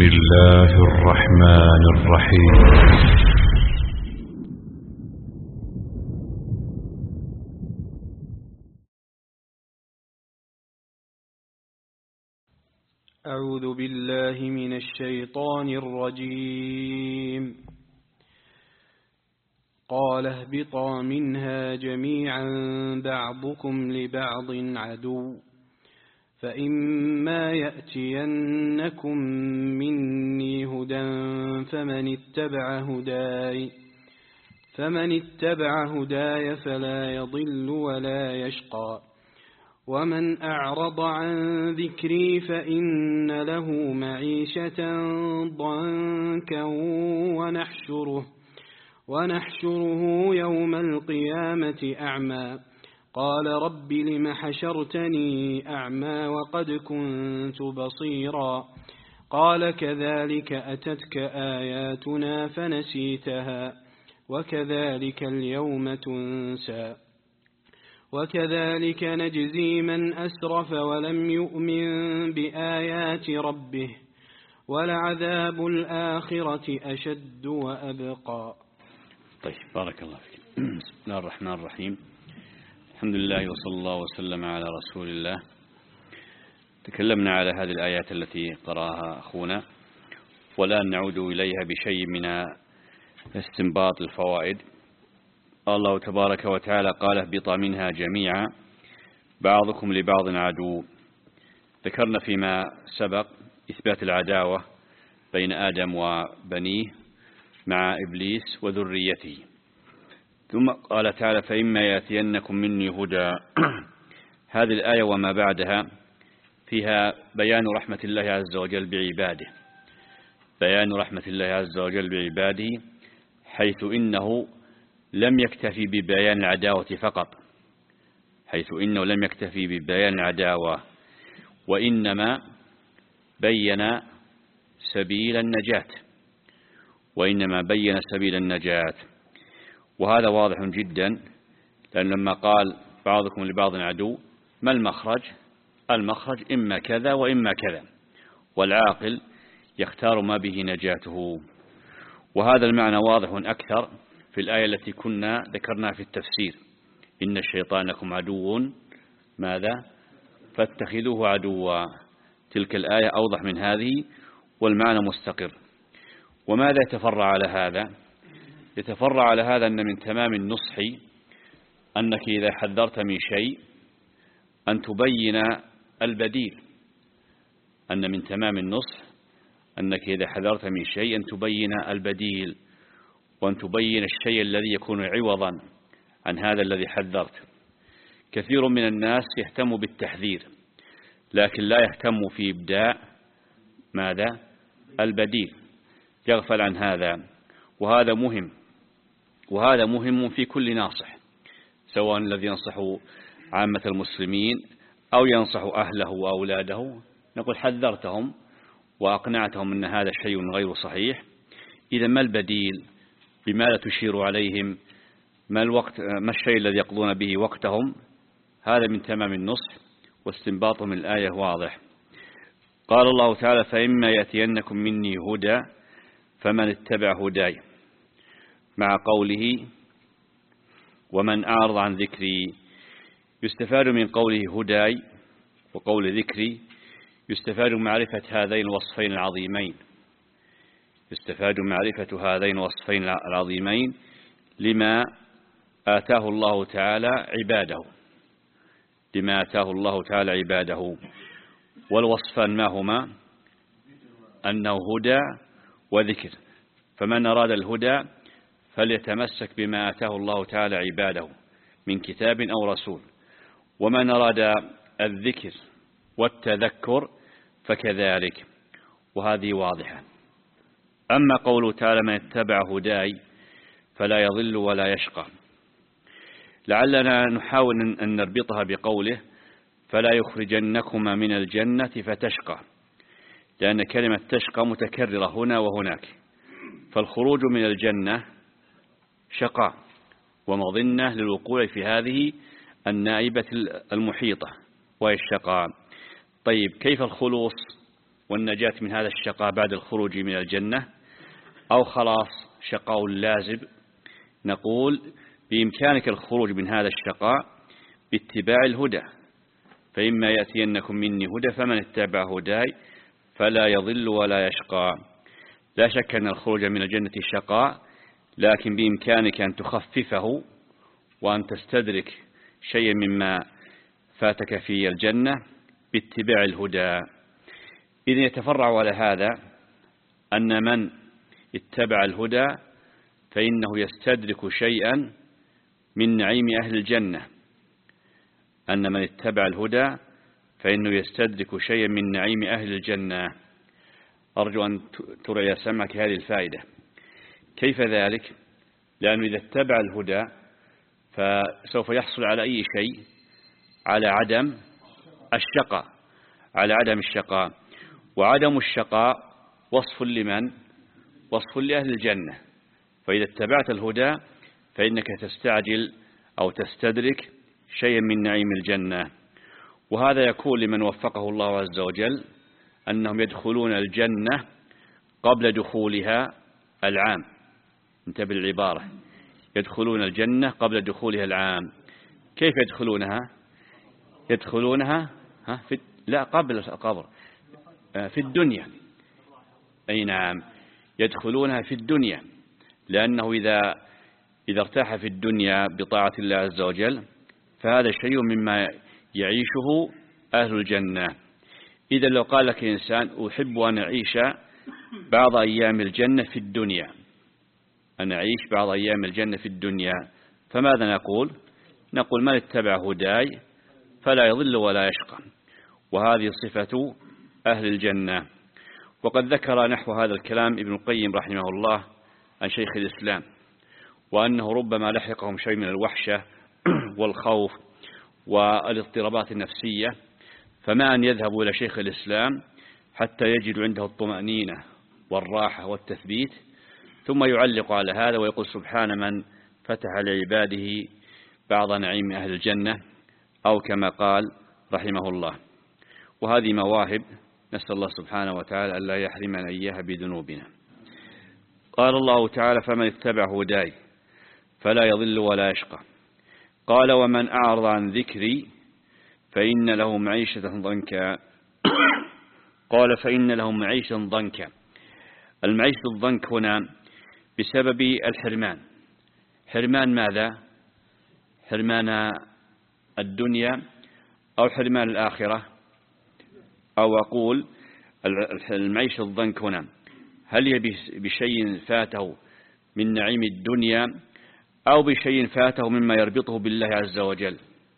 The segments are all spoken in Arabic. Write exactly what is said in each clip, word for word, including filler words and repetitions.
بسم الله الرحمن الرحيم. أعوذ بالله من الشيطان الرجيم. قال اهبطا منها جميعا بعضكم لبعض عدو فإما يأتينكم مني هدى فمن اتبع هداي فمن اتبع هداي فلا يضل ولا يشقى ومن أعرض عن ذكري فإن له معيشة ضنكا ونحشره ونحشره يوم القيامة أعمى قال رب لم حشرتني أعمى وقد كنت بصيرا قال كذلك أتتك آياتنا فنسيتها وكذلك اليوم تنسى وكذلك نجزي من أسرف ولم يؤمن بآيات ربه ولعذاب الآخرة أشد وأبقى. طيب، بارك الله فيك. بسم الله الرحمن الرحيم. الحمد لله وصلى الله وسلم على رسول الله. تكلمنا على هذه الآيات التي قرأها أخونا، والآن نعود إليها بشيء من استنباط الفوائد. الله تبارك وتعالى قال اهبطا منها جميعا بعضكم لبعض عدو. ذكرنا فيما سبق إثبات العداوة بين آدم وبنيه مع إبليس وذريته، ثم قال تعالى فإما يأتينكم مني هدى. هذه الآية وما بعدها فيها بيان رحمة الله عز وجل بعباده، بيان رحمة الله عز وجل بعباده، حيث إنه لم يكتفي ببيان العداوة فقط، حيث إنه لم يكتفي ببيان العداوة، وإنما بين سبيل النجاة، وإنما بين سبيل النجاة. وهذا واضح جدا، لأن لما قال بعضكم لبعض عدو، ما المخرج؟ المخرج إما كذا وإما كذا، والعاقل يختار ما به نجاته. وهذا المعنى واضح أكثر في الآية التي كنا ذكرناها في التفسير، إن الشيطان لكم عدو ماذا؟ فاتخذوه عدوا. تلك الآية أوضح من هذه والمعنى مستقر. وماذا يتفرع على هذا؟ يتفرع على هذا أن من تمام النصح أنك إذا حذرت من شيء أن تبين البديل، أن من تمام النصح أنك إذا حذرت من شيء أن تبين البديل، وأن تبين الشيء الذي يكون عوضا عن هذا الذي حذرت. كثير من الناس يهتم بالتحذير لكن لا يهتم في إبداء ماذا؟ البديل، يغفل عن هذا. وهذا مهم، وهذا مهم في كل ناصح، سواء الذي ينصح عامة المسلمين أو ينصح أهله وأولاده. نقول حذرتهم وأقنعتهم أن هذا شيء غير صحيح، إذا ما البديل؟ بماذا تشير عليهم؟ ما الوقت؟ ما الشيء الذي يقضون به وقتهم؟ هذا من تمام النصح، واستنباطه من الآية واضح. قال الله تعالى فإما يأتينكم مني هدى فمن اتبع هداي، مع قوله ومن أعرض عن ذكري. يستفاد من قوله هداي وقول ذكري، يستفاد معرفة هذين الوصفين العظيمين، يستفاد معرفة هذين الوصفين العظيمين لما آتاه الله تعالى عباده، لما آتاه الله تعالى عباده. والوصفان ما هما؟ أنه هدى وذكر. فمن أراد الهدى فليتمسك بما آتاه الله تعالى عباده من كتاب أو رسول، ومن أراد الذكر والتذكر فكذلك. وهذه واضحة. أما قوله تعالى من اتبع هداي فلا يضل ولا يشقى، لعلنا نحاول أن نربطها بقوله فلا يخرجنكما من الجنة فتشقى، لأن كلمة تشقى متكررة هنا وهناك، فالخروج من الجنة شقاء ومظنة للوقوع في هذه النائبة المحيطة وهي الشقاء. طيب، كيف الخلوص والنجاة من هذا الشقاء بعد الخروج من الجنة، أو خلاص شقاء لازم، نقول بإمكانك الخروج من هذا الشقاء باتباع الهدى، فإما يأتينكم مني هدى فمن اتبع هداي فلا يضل ولا يشقى. لا شك أن الخروج من الجنة شقاء، لكن بإمكانك أن تخففه وأن تستدرك شيئا مما فاتك في الجنة باتباع الهدى. إذن يتفرع على هذا أن من اتبع الهدى فإنه يستدرك شيئا من نعيم أهل الجنة، أن من اتبع الهدى فإنه يستدرك شيئا من نعيم أهل الجنة. أرجو أن ترعي سمعك هذه الفائدة. كيف ذلك؟ لأنه إذا اتبع الهدى فسوف يحصل على أي شيء؟ على عدم الشقاء، على عدم الشقاء. وعدم الشقاء وصف لمن؟ وصف لأهل الجنة. فإذا اتبعت الهدى فإنك تستعجل أو تستدرك شيئا من نعيم الجنة. وهذا يكون لمن وفقه الله عز وجل أنهم يدخلون الجنة قبل دخولها العام. انتبه العبارة، يدخلون الجنة قبل دخولها العام. كيف يدخلونها؟ يدخلونها ها في لا قبل القبر، في الدنيا. أي نعم، يدخلونها في الدنيا، لأنه إذا إذا ارتاح في الدنيا بطاعة الله عز وجل فهذا شيء مما يعيشه أهل الجنة. إذا لو قال لك إنسان أحب أن أعيش بعض أيام الجنة في الدنيا، أن أعيش بعض أيام الجنة في الدنيا، فماذا نقول؟ نقول من اتبع هداي فلا يضل ولا يشقى. وهذه صفة أهل الجنة. وقد ذكر نحو هذا الكلام ابن القيم رحمه الله عن شيخ الإسلام، وأنه ربما لحقهم شيء من الوحشة والخوف والاضطرابات النفسية، فما أن يذهبوا إلى شيخ الإسلام حتى يجدوا عنده الطمأنينة والراحة والتثبيت، ثم يعلق على هذا ويقول سبحان من فتح لعباده بعض نعيم أهل الجنة، أو كما قال رحمه الله. وهذه مواهب نسأل الله سبحانه وتعالى أن لا يحرمنا إياها بذنوبنا. قال الله تعالى فمن اتبع هداي فلا يضل ولا يشقى. قال ومن أعرض عن ذكري فإن له معيشة ضنكا. قال فإن له معيشة ضنكا. المعيشة الضنك هنا بسبب الحرمان. حرمان ماذا؟ حرمان الدنيا أو حرمان الآخرة؟ أو أقول المعيشة الضنك هنا هل هي بشيء فاته من نعيم الدنيا أو بشيء فاته مما يربطه بالله عز وجل؟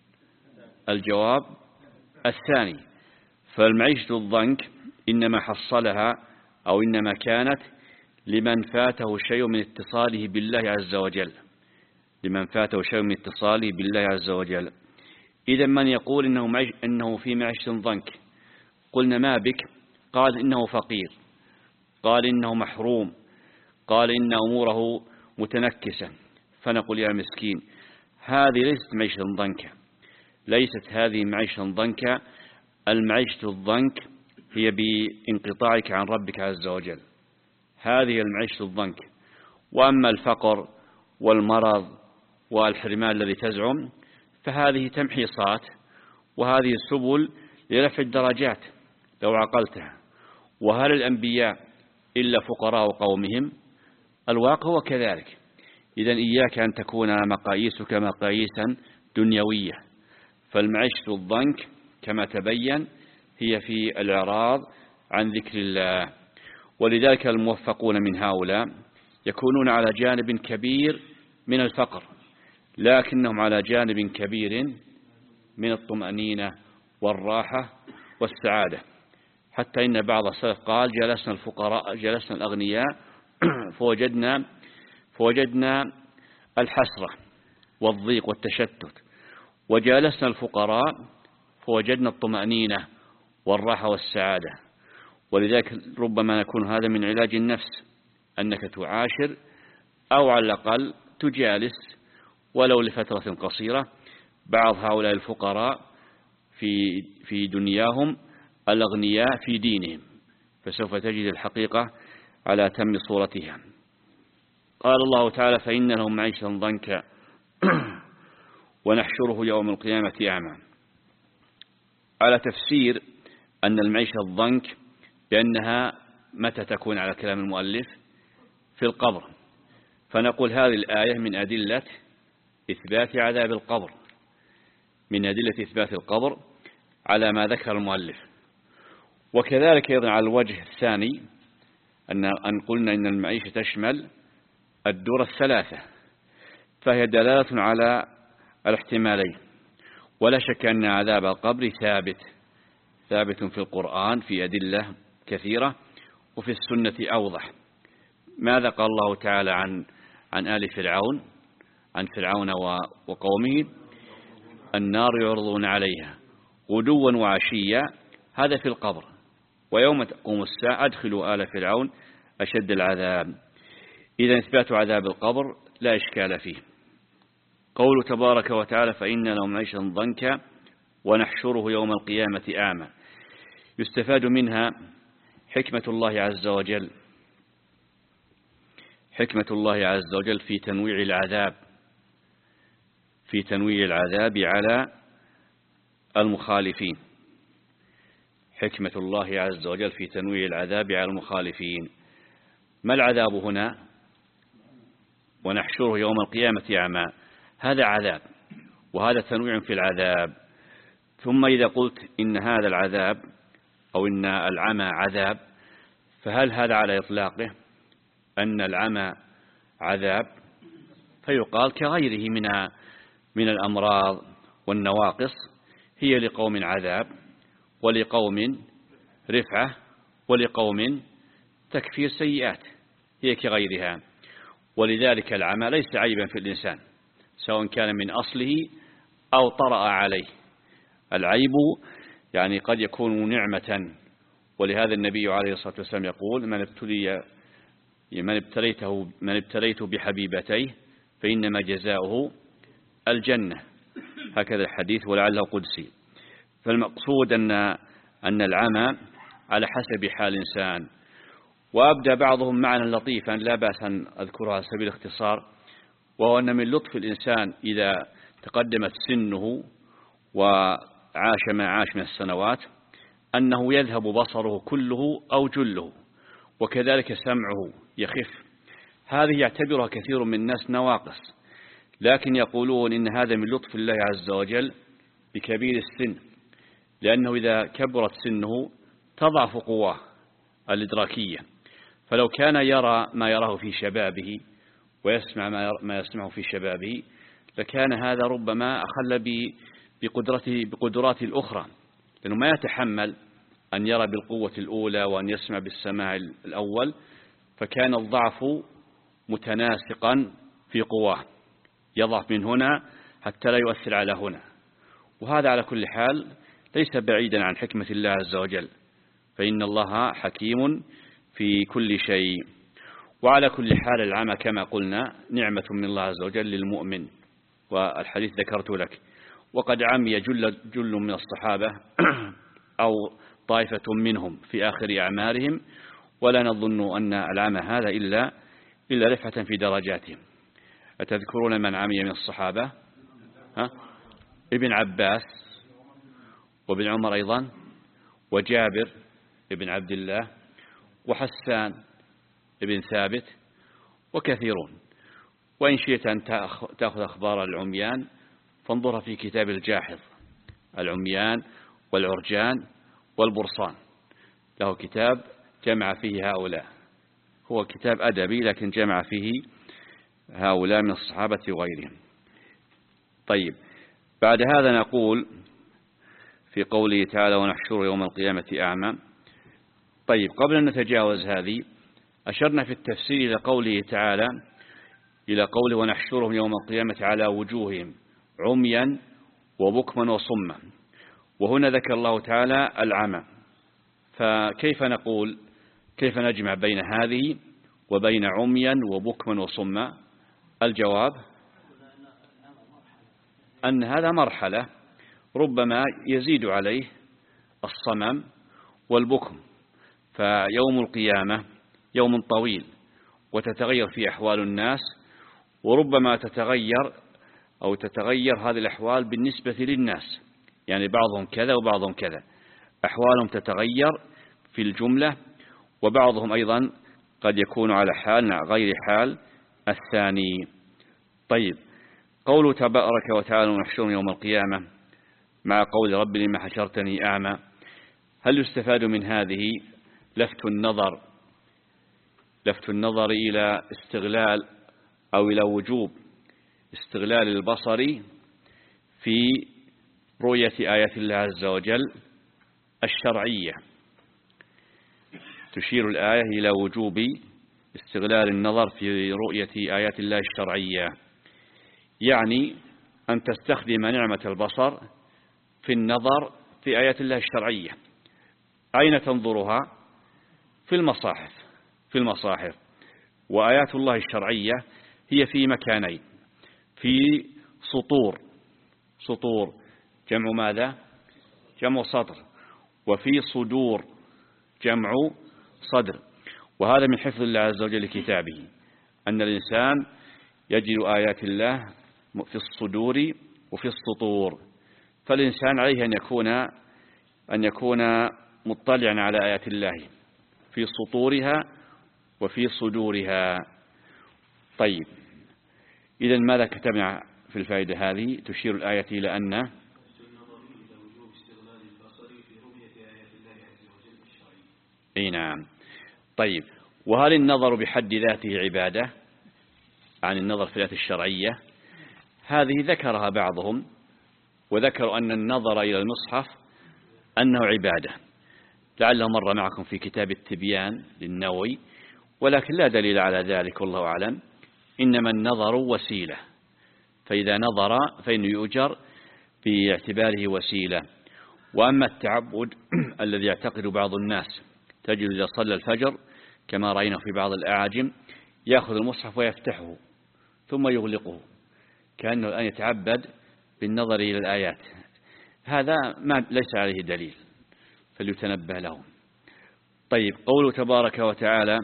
الجواب الثاني. فالمعيشة الضنك إنما حصلها أو إنما كانت لمن فاته شيء من اتصاله بالله عز وجل، لمن فاته شيء من اتصاله بالله عز وجل. إذا من يقول إنه, معيش إنه في معيشة ضنك، قلنا ما بك؟ قال إنه فقير، قال إنه محروم، قال إن أموره متنكسة. فنقول يا مسكين هذه ليست معيشة ضنكة، ليست هذه معيشة ضنكة. المعيشة الضنك هي بانقطاعك عن ربك عز وجل، هذه المعيشة الضنك. وأما الفقر والمرض والحرمان الذي تزعم فهذه تمحيصات، وهذه السبل لرفع الدرجات لو عقلتها. وهل الأنبياء إلا فقراء قومهم؟ الواقع هو كذلك. إذن إياك أن تكون مقاييسك مقاييسا دنيوية. فالمعيشة الضنك كما تبين هي في الإعراض عن ذكر الله. ولذلك الموفقون من هؤلاء يكونون على جانب كبير من الفقر، لكنهم على جانب كبير من الطمأنينة والراحة والسعادة. حتى إن بعض السلف قال جلسنا الفقراء جلسنا الأغنياء فوجدنا فوجدنا الحسرة والضيق والتشتت، وجالسنا الفقراء فوجدنا الطمأنينة والراحة والسعادة. ولذلك ربما يكون هذا من علاج النفس، أنك تعاشر أو على الأقل تجالس ولو لفترة قصيرة بعض هؤلاء الفقراء في في دنياهم، الأغنياء في دينهم. فسوف تجد الحقيقة على تم صورتها. قال الله تعالى فإن لهم معيشة ضنكا ونحشره يوم القيامة أعمى، على تفسير أن المعيشة الضنك بأنها متى تكون على كلام المؤلف في القبر، فنقول هذه الآية من أدلة إثبات عذاب القبر، من أدلة إثبات القبر على ما ذكر المؤلف. وكذلك أيضا على الوجه الثاني أن أن قلنا إن المعيشة تشمل الدور الثلاثة، فهي دلالة على الاحتمالين. ولا شك أن عذاب القبر ثابت ثابت في القرآن في أدلة كثيرة، وفي السنة أوضح. ماذا قال الله تعالى عن عن آل فرعون عن فرعون وقومه؟ النار يعرضون عليها غدوا وعشيا، هذا في القبر. ويوم تقوم الساعة أدخلوا آل فرعون أشد العذاب. إذا إثبات عذاب القبر لا إشكال فيه. قوله تبارك وتعالى فإن لهم معيشة ضنكا ونحشره يوم القيامة أعمى، يستفاد منها حكمة الله عز وجل حكمة الله عز وجل في تنويع العذاب في تنويع العذاب على المخالفين حكمة الله عز وجل في تنويع العذاب على المخالفين. ما العذاب هنا؟ ونحشره يوم القيامة أعمى، هذا عذاب وهذا تنويع في العذاب. ثم إذا قلت إن هذا العذاب أو إن العمى عذاب، فهل هذا على إطلاقه أن العمى عذاب؟ فيقال كغيره من من الأمراض والنواقص، هي لقوم عذاب ولقوم رفعة ولقوم تكفير سيئات، هي كغيرها. ولذلك العمى ليس عيبا في الإنسان سواء كان من أصله أو طرأ عليه. العيب يعني قد يكون نعمة، ولهذا النبي عليه الصلاة والسلام يقول من ابتلي من ابتليته من ابتليته بحبيبتيه فإنما جزاؤه الجنة، هكذا الحديث ولعله قدسي. فالمقصود أن أن العمى على حسب حال الإنسان. وأبدأ بعضهم معنى لطيفا لا بأس أن أذكرها على سبيل الاختصار، وهو أن من لطف الإنسان إذا تقدمت سنه وعاش ما عاش من السنوات أنه يذهب بصره كله أو جله، وكذلك سمعه يخف. هذه يعتبرها كثير من الناس نواقص، لكن يقولون إن هذا من لطف الله عز وجل بكبير السن، لأنه إذا كبرت سنه تضعف قواه الإدراكية. فلو كان يرى ما يراه في شبابه ويسمع ما يسمعه في شبابه لكان هذا ربما أخل بقدرته بقدراته الأخرى، لأنه ما يتحمل أن يرى بالقوة الأولى وأن يسمع بالسماع الأول، فكان الضعف متناسقا في قواه، يضعف من هنا حتى لا يؤثر على هنا. وهذا على كل حال ليس بعيدا عن حكمة الله عز وجل، فإن الله حكيم في كل شيء. وعلى كل حال العمى كما قلنا نعمة من الله عز وجل للمؤمن، والحديث ذكرت لك. وقد عمي جل, جل من الصحابة أو طائفة منهم في آخر أعمارهم، ولا نظن أن العمى هذا إلا إلا رفعة في درجاتهم. أتذكرون من عمي من الصحابة؟ ها؟ ابن عباس وابن عمر أيضا وجابر ابن عبد الله وحسان ابن ثابت وكثيرون. وإن شئت أن تأخذ أخبار العميان فانظرها في كتاب الجاحظ، العميان والعرجان والبرصان، له كتاب جمع فيه هؤلاء، هو كتاب أدبي لكن جمع فيه هؤلاء من الصحابة وغيرهم. طيب، بعد هذا نقول في قوله تعالى ونحشر يوم القيامة أعمى. طيب، قبل أن نتجاوز هذه أشرنا في التفسير إلى قوله تعالى إلى قوله ونحشرهم يوم القيامة على وجوههم عميا وبكما وصما، وهنا ذكر الله تعالى العمى. فكيف نقول كيف نجمع بين هذه وبين عميا وبكما وصما؟ الجواب أن هذا مرحلة ربما يزيد عليه الصمم والبكم، فيوم القيامة يوم طويل وتتغير فيه أحوال الناس، وربما تتغير أو تتغير هذه الأحوال بالنسبة للناس، يعني بعضهم كذا وبعضهم كذا، أحوالهم تتغير في الجملة، وبعضهم أيضا قد يكون على حال غير حال الثاني. طيب، قوله تبارك وتعالى ونحشرهم يوم القيامة مع قول رب لما حشرتني أعمى، هل يستفاد من هذه لفت النظر لفت النظر إلى استغلال أو إلى وجوب استغلال البصر في رؤية آيات الله عز وجل الشرعية؟ تشير الآية إلى وجوب استغلال النظر في رؤية آيات الله الشرعية، يعني أن تستخدم نعمة البصر في النظر في آيات الله الشرعية. أين تنظرها؟ في المصاحف في المصاحف وآيات الله الشرعية هي في مكانين: في سطور سطور جمع ماذا؟ جمع سطر، وفي صدور جمع صدر. وهذا من حفظ الله عز وجل لكتابه، أن الإنسان يجد آيات الله في الصدور وفي السطور، فالإنسان عليه أن يكون أن يكون مطلعا على آيات الله في سطورها وفي صدورها. طيب، إذن ماذا كتبنا في الفائدة هذه؟ تشير الآية إلى أن أي نعم. طيب، وهل النظر بحد ذاته عبادة عن النظر في الآيات الشرعية؟ هذه ذكرها بعضهم، وذكروا أن النظر إلى المصحف أنه عبادة، لعله مر معكم في كتاب التبيان للنووي، ولكن لا دليل على ذلك والله أعلم. إنما النظر وسيلة، فإذا نظر فإنه يؤجر باعتباره وسيلة. وأما التعبد الذي يعتقد بعض الناس، تجد إذا صلى الفجر كما رأينا في بعض الأعاجم يأخذ المصحف ويفتحه ثم يغلقه كأنه الآن يتعبد بالنظر إلى الآيات، هذا ما ليس عليه دليل، فليتنبه له. طيب، قوله تبارك وتعالى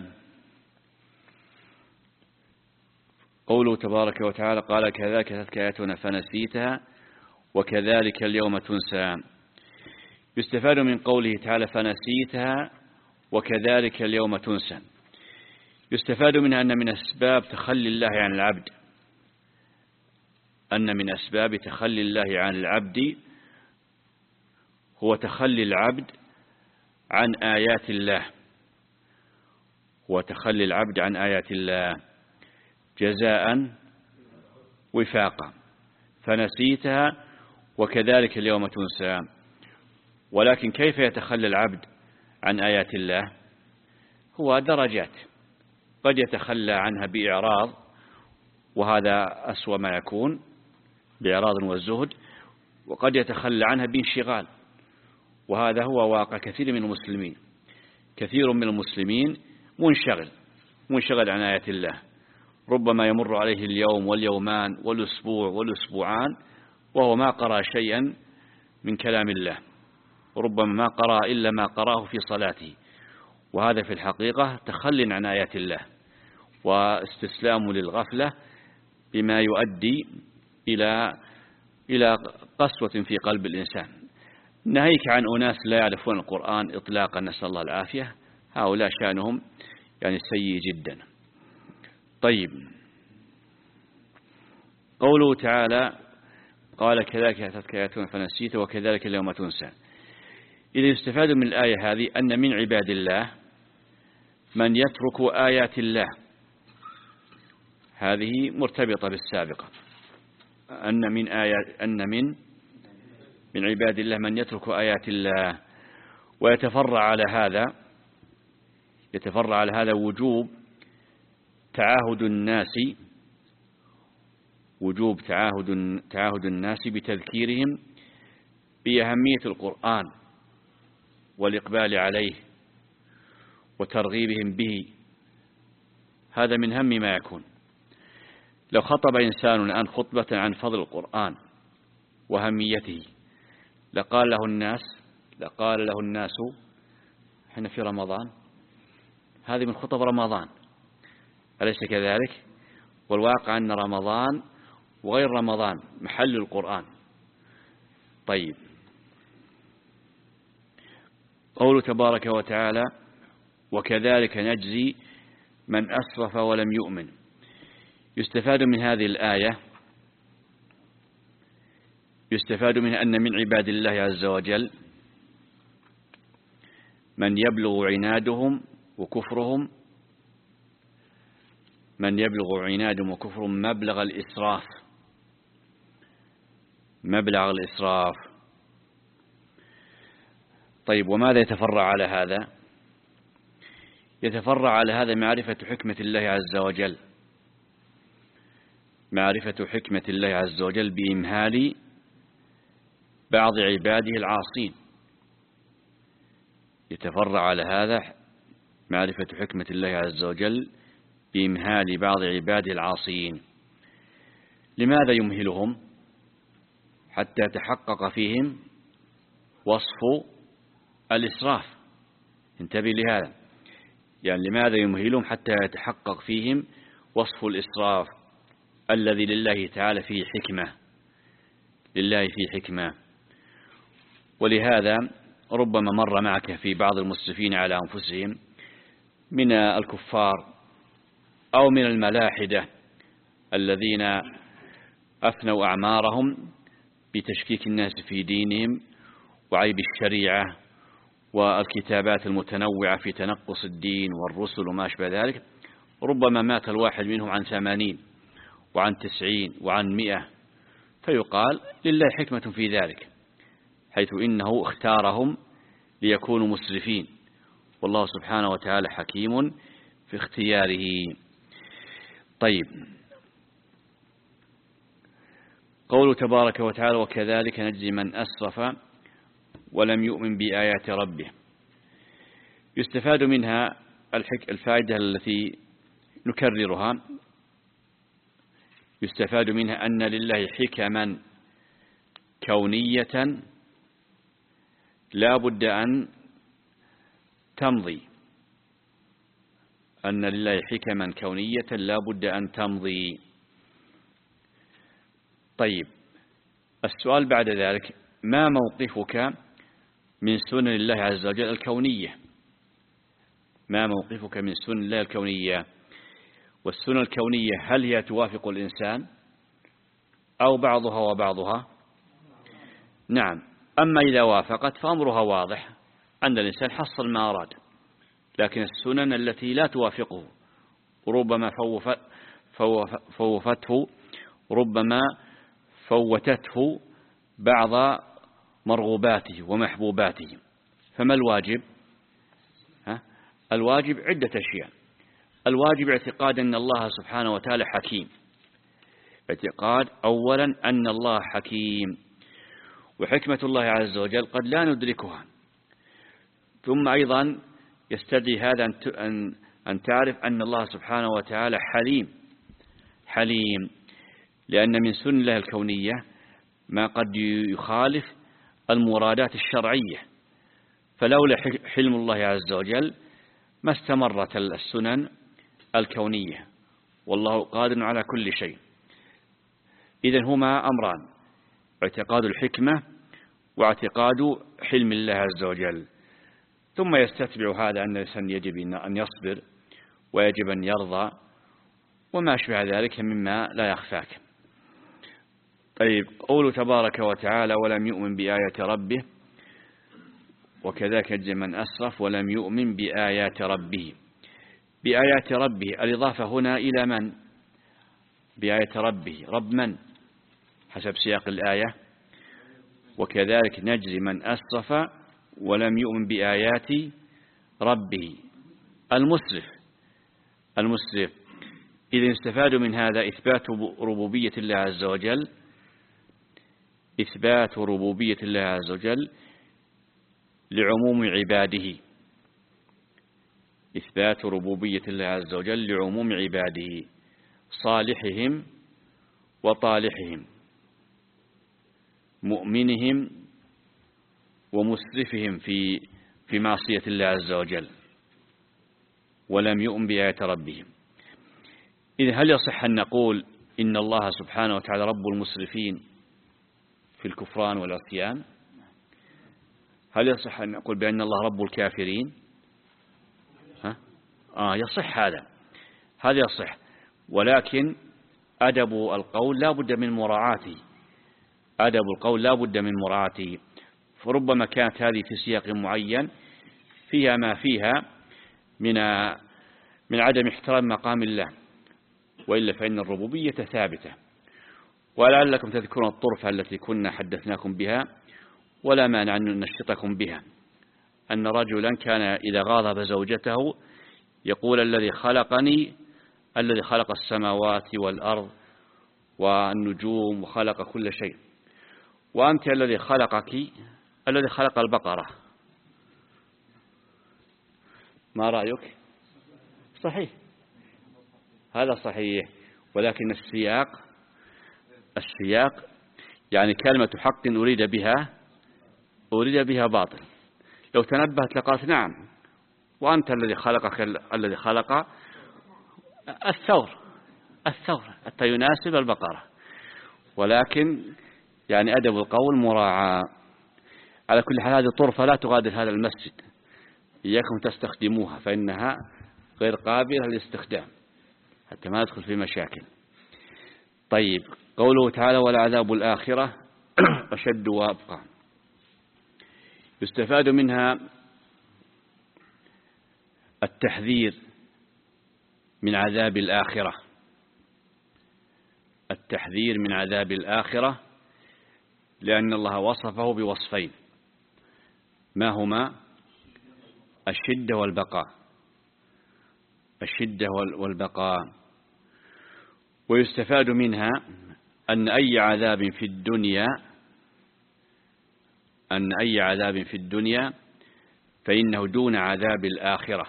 قوله تبارك وتعالى قال كذلك أتتك آياتنا فنسيتها وكذلك اليوم تنسى. يستفاد من قوله تعالى فنسيتها وكذلك اليوم تنسى، يستفاد منها أن من أسباب تخلي الله عن العبد أن من أسباب تخلي الله عن العبد هو تخلي العبد عن آيات الله هو تخلي العبد عن آيات الله جزاء وفاقا، فنسيتها وكذلك اليوم تنسى. ولكن كيف يتخلى العبد عن آيات الله؟ هو درجات، قد يتخلى عنها بإعراض، وهذا أسوأ ما يكون، بإعراض والزهد، وقد يتخلى عنها بانشغال، وهذا هو واقع كثير من المسلمين. كثير من المسلمين منشغل منشغل عن آيات الله، ربما يمر عليه اليوم واليومان والأسبوع والأسبوعان وهو ما قرأ شيئا من كلام الله، وربما ما قرأ إلا ما قرأه في صلاته، وهذا في الحقيقة تخل عن آيات الله واستسلام للغفلة، بما يؤدي إلى إلى قسوة في قلب الإنسان. ناهيك عن أناس لا يعرفون القرآن إطلاقا، نسأل الله العافية، هؤلاء شأنهم يعني سيء جدا. طيب، قوله تعالى قال كذلك أتتك آياتنا فنسيت وكذلك اليوم تنسى. إذا يستفاد من الآية هذه أن من عباد الله من يترك آيات الله، هذه مرتبطة بالسابقة، أن من آيات أن من من عباد الله من يترك آيات الله، ويتفرع على هذا يتفرع على هذا وجوب تعاهد الناس وجوب تعاهد تعاهد الناس بتذكيرهم بأهمية القرآن والإقبال عليه وترغيبهم به. هذا من هم ما يكون. لو خطب إنسان الآن خطبة عن فضل القرآن وأهميته لقال له الناس لقال له الناس احنا في رمضان هذه من خطب رمضان، أليس كذلك؟ والواقع أن رمضان وغير رمضان محل القرآن. طيب، قوله تبارك وتعالى وكذلك نجزي من أسرف ولم يؤمن. يستفاد من هذه الآية يستفاد منها أن من عباد الله عز وجل من يبلغ عنادهم وكفرهم من يبلغ عنادهم وكفرهم مبلغ الإسراف مبلغ الإسراف. طيب، وماذا يتفرع على هذا؟ يتفرع على هذا معرفة حكمة الله عز وجل معرفة حكمة الله عز وجل بإمهال بعض عباده العاصين. يتفرع على هذا معرفة حكمة الله عز وجل بإمهال بعض عباده العاصين. لماذا يمهلهم؟ حتى يتحقق فيهم وصف الإسراف. انتبه لهذا، يعني لماذا يمهلهم؟ حتى يتحقق فيهم وصف الإسراف الذي لله تعالى فيه حكمة لله فيه حكمة. ولهذا ربما مر معك في بعض المسرفين على أنفسهم من الكفار أو من الملاحدة الذين أفنوا أعمارهم بتشكيك الناس في دينهم وعيب الشريعة والكتابات المتنوعة في تنقص الدين والرسل وما أشبه ذلك. ربما مات الواحد منهم عن ثمانين وعن تسعين وعن مئة، فيقال لله حكمة في ذلك، حيث إنه اختارهم ليكونوا مسرفين، والله سبحانه وتعالى حكيم في اختياره. طيب، قوله تبارك وتعالى وكذلك نجزي من أسرف ولم يؤمن بآيات ربه. يستفاد منها الفائدة التي نكررها، يستفاد منها أن لله حكما كونية لا بد أن تمضي أن لله حكما كونية لا بد أن تمضي. طيب، السؤال بعد ذلك: ما موقفك من سنن الله عز وجل الكونية؟ ما موقفك من سنن الله الكونية؟ والسنن الكونية هل هي توافق الإنسان أو بعضها وبعضها؟ نعم. أما إذا وافقت فأمرها واضح أن الإنسان حصل ما أراد، لكن السنن التي لا توافقه ربما فوفته ربما فوتته بعض مرغوباته ومحبوباته. فما الواجب؟ ها؟ الواجب عدة أشياء. الواجب اعتقاد أن الله سبحانه وتعالى حكيم، اعتقاد أولا أن الله حكيم، وحكمة الله عز وجل قد لا ندركها. ثم أيضا يستدعي هذا أن أن تعرف أن الله سبحانه وتعالى حليم حليم لأن من سنن الله الكونية ما قد يخالف المرادات الشرعية، فلولا حلم الله عز وجل ما استمرت السنن الكونية، والله قادر على كل شيء. إذن هما أمران: اعتقاد الحكمة واعتقاد حلم الله عز وجل. ثم يستتبع هذا أن الإنسان يجب أن يصبر ويجب أن يرضى وما أشبه ذلك مما لا يخفاك. طيب، قوله تبارك وتعالى ولم يؤمن بآيات ربه وكذلك نجزي من أسرف ولم يؤمن بآيات ربه. بآيات ربه الإضافة هنا إلى من؟ بآيات ربه، رب من حسب سياق الآية؟ وكذلك نجزي من أسرف ولم يؤمن بآيات ربه، المسرف المسرف. إذا استفاد من هذا إثبات ربوبية الله عز وجل إثبات ربوبية الله عز وجل لعموم عباده إثبات ربوبية الله عز وجل لعموم عباده، صالحهم وطالحهم، مؤمنهم ومسرفهم في في معصية الله عز وجل. ولم يؤمن بآيات ربه. إذن هل يصح أن نقول إن الله سبحانه وتعالى رب المسرفين في الكفران والعصيان؟ هل يصح أن نقول بأن الله رب الكافرين؟ ها؟ آه يصح هذا هذا يصح، ولكن أدب القول لا بد من مراعاته أدب القول لا بد من مراعاته فربما كانت هذه في سياق معين فيها ما فيها من من عدم احترام مقام الله، وإلا فإن الربوبية ثابتة. ولعلكم تذكرون الطرفة التي كنا حدثناكم بها، ولا مانع أن ننشطكم بها، أن رجلا كان إذا غاضب زوجته يقول الذي خلقني الذي خلق السماوات والأرض والنجوم وخلق كل شيء، وأنت الذي خلقك الذي خلق البقرة. ما رأيك؟ صحيح، هذا صحيح، ولكن السياق السياق يعني كلمة حق أريد بها أريد بها باطل. لو تنبهت لقالت نعم وأنت الذي خلقك الذي خلق الثور الثور حتى يناسب البقرة، ولكن يعني أدب القول مراعاة. على كل حال هذه الطرفة لا تغادر هذا المسجد، إياكم تستخدموها فإنها غير قابلة للاستخدام حتى ما ندخل في مشاكل. طيب، قوله تعالى ولعذاب الآخرة أشد وأبقى، يستفاد منها التحذير من عذاب الآخرة التحذير من عذاب الآخرة لأن الله وصفه بوصفين، ما هما؟ الشدة والبقاء الشدة والبقاء. ويستفاد منها أن أي عذاب في الدنيا أن أي عذاب في الدنيا فإنه دون عذاب الآخرة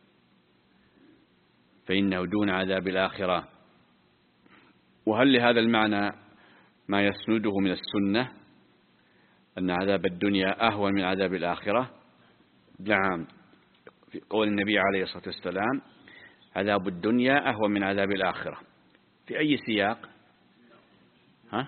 فإنه دون عذاب الآخرة. وهل لهذا المعنى ما يسنده من السنة أن عذاب الدنيا أهون من عذاب الآخرة؟ نعم، في قول النبي عليه الصلاة والسلام عذاب الدنيا أهون من عذاب الآخرة. في أي سياق؟ ها؟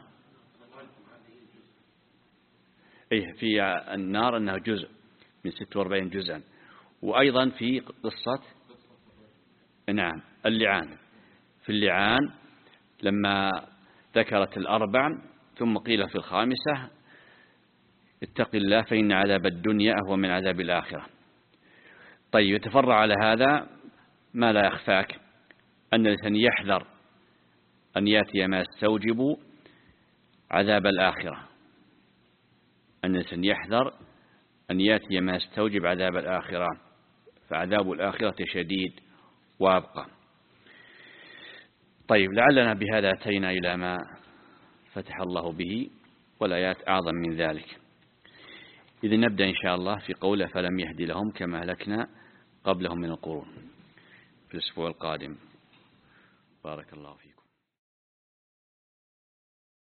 إيه، في النار أنها جزء من ستة وأربعين جزءا، وأيضا في قصة نعم اللعان في اللعان لما ذكرت الأربع ثم قيل في الخامسة اتق الله فإن عذاب الدنيا أهون من عذاب الآخرة. طيب، يتفرع على هذا ما لا يخفاك أن الإنسان يحذر أن يأتي ما يستوجب عذاب الآخرة أن الإنسان يحذر أن يأتي ما يستوجب عذاب الآخرة، فعذاب الآخرة شديد وأبقى. طيب، لعلنا بهذا أتينا إلى ما فتح الله به والآيات أعظم من ذلك. إذن نبدأ إن شاء الله في قوله فلم يهد لهم كما أهلكنا قبلهم من القرون في الأسبوع القادم. بارك الله فيكم.